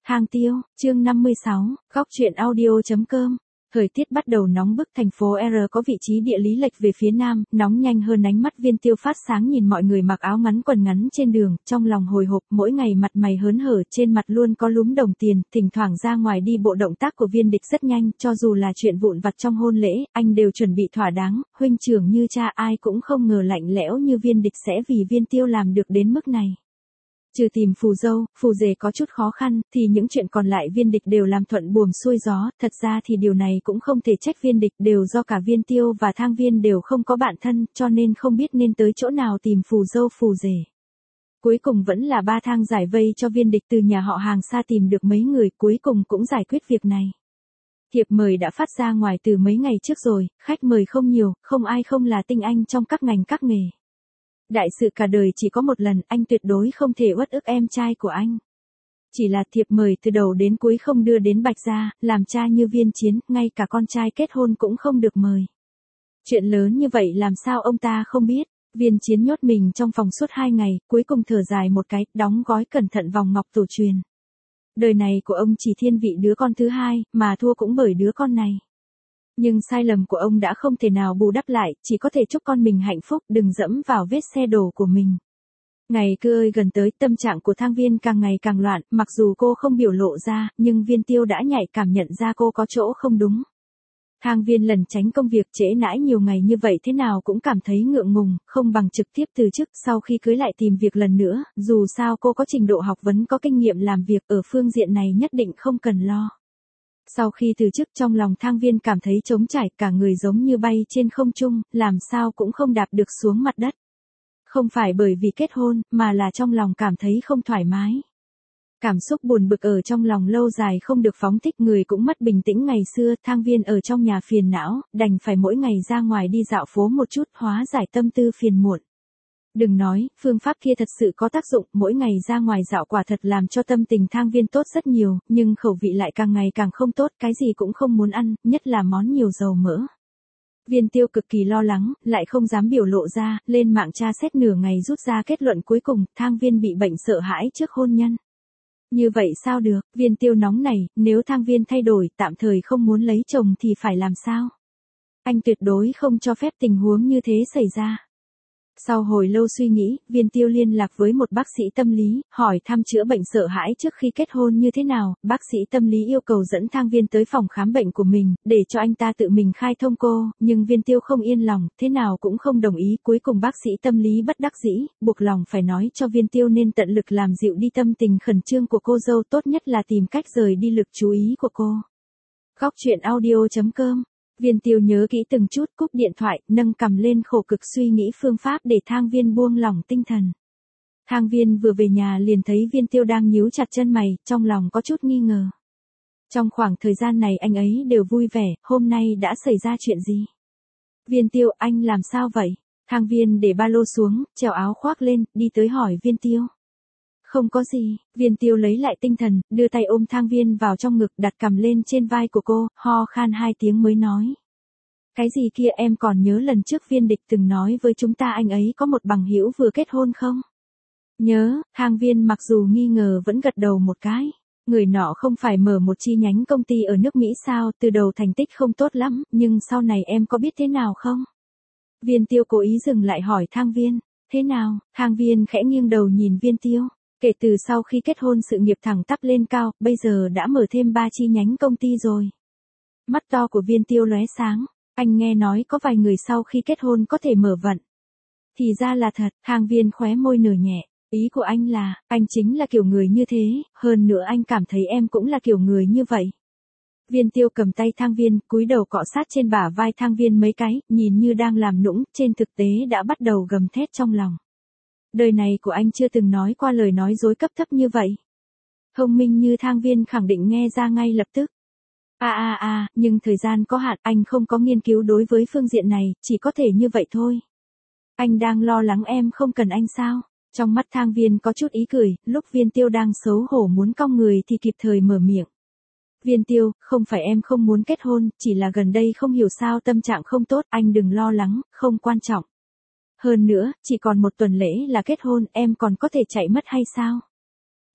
Thang Tiêu, chương 56, góc truyện audio.com. Thời tiết bắt đầu nóng bức, thành phố R có vị trí địa lý lệch về phía nam, nóng nhanh hơn ánh mắt Viên Tiêu phát sáng nhìn mọi người mặc áo ngắn quần ngắn trên đường, trong lòng hồi hộp, mỗi ngày mặt mày hớn hở, trên mặt luôn có lúm đồng tiền, thỉnh thoảng ra ngoài đi bộ động tác của Viên Địch rất nhanh, cho dù là chuyện vụn vặt trong hôn lễ, anh đều chuẩn bị thỏa đáng, huynh trưởng như cha ai cũng không ngờ lạnh lẽo như Viên Địch sẽ vì Viên Tiêu làm được đến mức này. Trừ tìm phù dâu, phù rể có chút khó khăn, thì những chuyện còn lại Viên Địch đều làm thuận buồm xuôi gió, thật ra thì điều này cũng không thể trách Viên Địch, đều do cả Viên Tiêu và Thang Viên đều không có bạn thân, cho nên không biết nên tới chỗ nào tìm phù dâu phù rể. Cuối cùng vẫn là ba Thang giải vây cho Viên Địch từ nhà họ hàng xa tìm được mấy người, cuối cùng cũng giải quyết việc này. Thiệp mời đã phát ra ngoài từ mấy ngày trước rồi, khách mời không nhiều, không ai không là tinh anh trong các ngành các nghề. Đại sự cả đời chỉ có một lần, anh tuyệt đối không thể uất ức em trai của anh. Chỉ là thiệp mời từ đầu đến cuối không đưa đến Bạch Gia, làm cha như Viên Chiến, ngay cả con trai kết hôn cũng không được mời. Chuyện lớn như vậy làm sao ông ta không biết. Viên Chiến nhốt mình trong phòng suốt 2 ngày, cuối cùng thở dài một cái, đóng gói cẩn thận vòng ngọc tổ truyền. Đời này của ông chỉ thiên vị đứa con thứ hai, mà thua cũng bởi đứa con này. Nhưng sai lầm của ông đã không thể nào bù đắp lại, chỉ có thể chúc con mình hạnh phúc, đừng dẫm vào vết xe đổ của mình. Ngày cứ ơi gần tới, tâm trạng của Thang Viên càng ngày càng loạn, mặc dù cô không biểu lộ ra, nhưng Viên Tiêu đã nhạy cảm nhận ra cô có chỗ không đúng. Thang Viên lẩn tránh công việc trễ nãi nhiều ngày như vậy thế nào cũng cảm thấy ngượng ngùng, không bằng trực tiếp từ chức, sau khi cưới lại tìm việc lần nữa, dù sao cô có trình độ học vấn có kinh nghiệm làm việc, ở phương diện này nhất định không cần lo. Sau khi từ chức trong lòng Thang Viên cảm thấy trống trải, cả người giống như bay trên không trung, làm sao cũng không đạp được xuống mặt đất. Không phải bởi vì kết hôn, mà là trong lòng cảm thấy không thoải mái. Cảm xúc buồn bực ở trong lòng lâu dài không được phóng thích, người cũng mất bình tĩnh. Ngày xưa Thang Viên ở trong nhà phiền não, đành phải mỗi ngày ra ngoài đi dạo phố một chút, hóa giải tâm tư phiền muộn. Đừng nói, phương pháp kia thật sự có tác dụng, mỗi ngày ra ngoài dạo quả thật làm cho tâm tình Thang Viên tốt rất nhiều, nhưng khẩu vị lại càng ngày càng không tốt, cái gì cũng không muốn ăn, nhất là món nhiều dầu mỡ. Viên Tiêu cực kỳ lo lắng, lại không dám biểu lộ ra, lên mạng tra xét nửa ngày rút ra kết luận cuối cùng, Thang Viên bị bệnh sợ hãi trước hôn nhân. Như vậy sao được, Viên Tiêu nóng này, nếu Thang Viên thay đổi, tạm thời không muốn lấy chồng thì phải làm sao? Anh tuyệt đối không cho phép tình huống như thế xảy ra. Sau hồi lâu suy nghĩ, Viên Tiêu liên lạc với một bác sĩ tâm lý, hỏi thăm chữa bệnh sợ hãi trước khi kết hôn như thế nào, bác sĩ tâm lý yêu cầu dẫn Thang Viên tới phòng khám bệnh của mình, để cho anh ta tự mình khai thông cô, nhưng Viên Tiêu không yên lòng, thế nào cũng không đồng ý, cuối cùng bác sĩ tâm lý bất đắc dĩ, buộc lòng phải nói cho Viên Tiêu nên tận lực làm dịu đi tâm tình khẩn trương của cô dâu, tốt nhất là tìm cách rời đi lực chú ý của cô. Góc truyện audio.com. Viên Tiêu nhớ kỹ từng chút, cúp điện thoại, nâng cằm lên khổ cực suy nghĩ phương pháp để Thang Viên buông lỏng tinh thần. Thang Viên vừa về nhà liền thấy Viên Tiêu đang nhíu chặt chân mày, trong lòng có chút nghi ngờ. Trong khoảng thời gian này anh ấy đều vui vẻ, hôm nay đã xảy ra chuyện gì? Viên Tiêu, anh làm sao vậy? Thang Viên để ba lô xuống, trèo áo khoác lên, đi tới hỏi Viên Tiêu. Không có gì, Viên Tiêu lấy lại tinh thần, đưa tay ôm Thang Viên vào trong ngực, đặt cằm lên trên vai của cô, ho khan 2 tiếng mới nói. Cái gì kia, em còn nhớ lần trước Viên Địch từng nói với chúng ta anh ấy có một bằng hữu vừa kết hôn không? Nhớ, Thang Viên mặc dù nghi ngờ vẫn gật đầu một cái. Người nọ không phải mở một chi nhánh công ty ở nước Mỹ sao, từ đầu thành tích không tốt lắm, nhưng sau này em có biết thế nào không? Viên Tiêu cố ý dừng lại hỏi Thang Viên, thế nào? Thang Viên khẽ nghiêng đầu nhìn Viên Tiêu. Kể từ sau khi kết hôn sự nghiệp thẳng tắp lên cao, bây giờ đã mở thêm 3 chi nhánh công ty rồi. Mắt to của Viên Tiêu lóe sáng, anh nghe nói có vài người sau khi kết hôn có thể mở vận. Thì ra là thật, Thang Viên khóe môi nở nhẹ, ý của anh là, anh chính là kiểu người như thế, hơn nữa anh cảm thấy em cũng là kiểu người như vậy. Viên Tiêu cầm tay Thang Viên, cúi đầu cọ sát trên bả vai Thang Viên mấy cái, nhìn như đang làm nũng, trên thực tế đã bắt đầu gầm thét trong lòng. Đời này của anh chưa từng nói qua lời nói dối cấp thấp như vậy. Thông minh như Thang Viên khẳng định nghe ra ngay lập tức. Nhưng thời gian có hạn, anh không có nghiên cứu đối với phương diện này, chỉ có thể như vậy thôi. Anh đang lo lắng em không cần anh sao? Trong mắt Thang Viên có chút ý cười, lúc Viên Tiêu đang xấu hổ muốn cong người thì kịp thời mở miệng. Viên Tiêu, không phải em không muốn kết hôn, chỉ là gần đây không hiểu sao tâm trạng không tốt, anh đừng lo lắng, không quan trọng. Hơn nữa, chỉ còn 1 tuần lễ là kết hôn, em còn có thể chạy mất hay sao?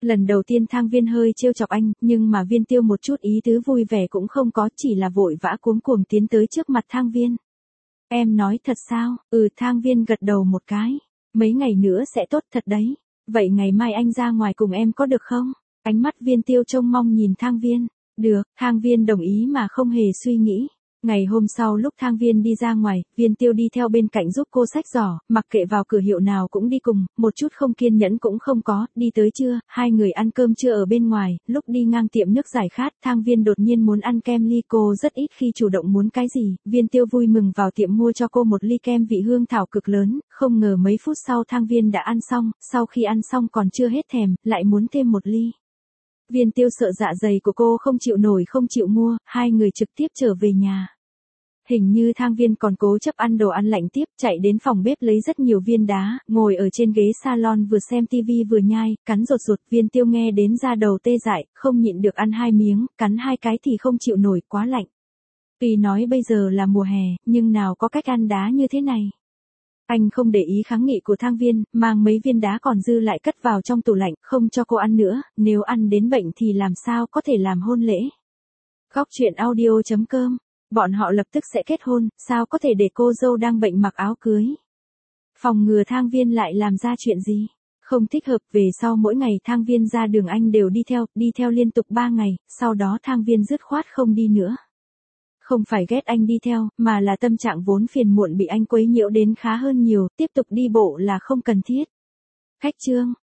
Lần đầu tiên Thang Viên hơi trêu chọc anh, nhưng mà Viên Tiêu một chút ý tứ vui vẻ cũng không có, chỉ là vội vã cuống cuồng tiến tới trước mặt Thang Viên. Em nói thật sao? Thang Viên gật đầu một cái. Mấy ngày nữa sẽ tốt thật đấy. Vậy ngày mai anh ra ngoài cùng em có được không? Ánh mắt Viên Tiêu trông mong nhìn Thang Viên. Được, Thang Viên đồng ý mà không hề suy nghĩ. Ngày hôm sau lúc Thang Viên đi ra ngoài, Viên Tiêu đi theo bên cạnh giúp cô xách giỏ, mặc kệ vào cửa hiệu nào cũng đi cùng, một chút không kiên nhẫn cũng không có. Đi tới trưa, hai người ăn cơm trưa ở bên ngoài, lúc đi ngang tiệm nước giải khát, Thang Viên đột nhiên muốn ăn kem ly, cô rất ít khi chủ động muốn cái gì. Viên Tiêu vui mừng vào tiệm mua cho cô một ly kem vị hương thảo cực lớn, không ngờ mấy phút sau Thang Viên đã ăn xong, sau khi ăn xong còn chưa hết thèm, lại muốn thêm một ly. Viên Tiêu sợ dạ dày của cô không chịu nổi không chịu mua, hai người trực tiếp trở về nhà. Hình như Thang Viên còn cố chấp ăn đồ ăn lạnh tiếp, chạy đến phòng bếp lấy rất nhiều viên đá, ngồi ở trên ghế salon vừa xem tivi vừa nhai, cắn rột rột. Viên Tiêu nghe đến da đầu tê dại, không nhịn được ăn hai miếng, cắn hai cái thì không chịu nổi, quá lạnh. Tuy nói bây giờ là mùa hè, nhưng nào có cách ăn đá như thế này. Anh không để ý kháng nghị của Thang Viên, mang mấy viên đá còn dư lại cất vào trong tủ lạnh, không cho cô ăn nữa, nếu ăn đến bệnh thì làm sao có thể làm hôn lễ. Góc truyện audio.com. Bọn họ lập tức sẽ kết hôn, sao có thể để cô dâu đang bệnh mặc áo cưới. Phòng ngừa Thang Viên lại làm ra chuyện gì. Không thích hợp, về sau mỗi ngày Thang Viên ra đường anh đều đi theo liên tục 3 ngày, sau đó Thang Viên dứt khoát không đi nữa. Không phải ghét anh đi theo, mà là tâm trạng vốn phiền muộn bị anh quấy nhiễu đến khá hơn nhiều, tiếp tục đi bộ là không cần thiết. Khách trương.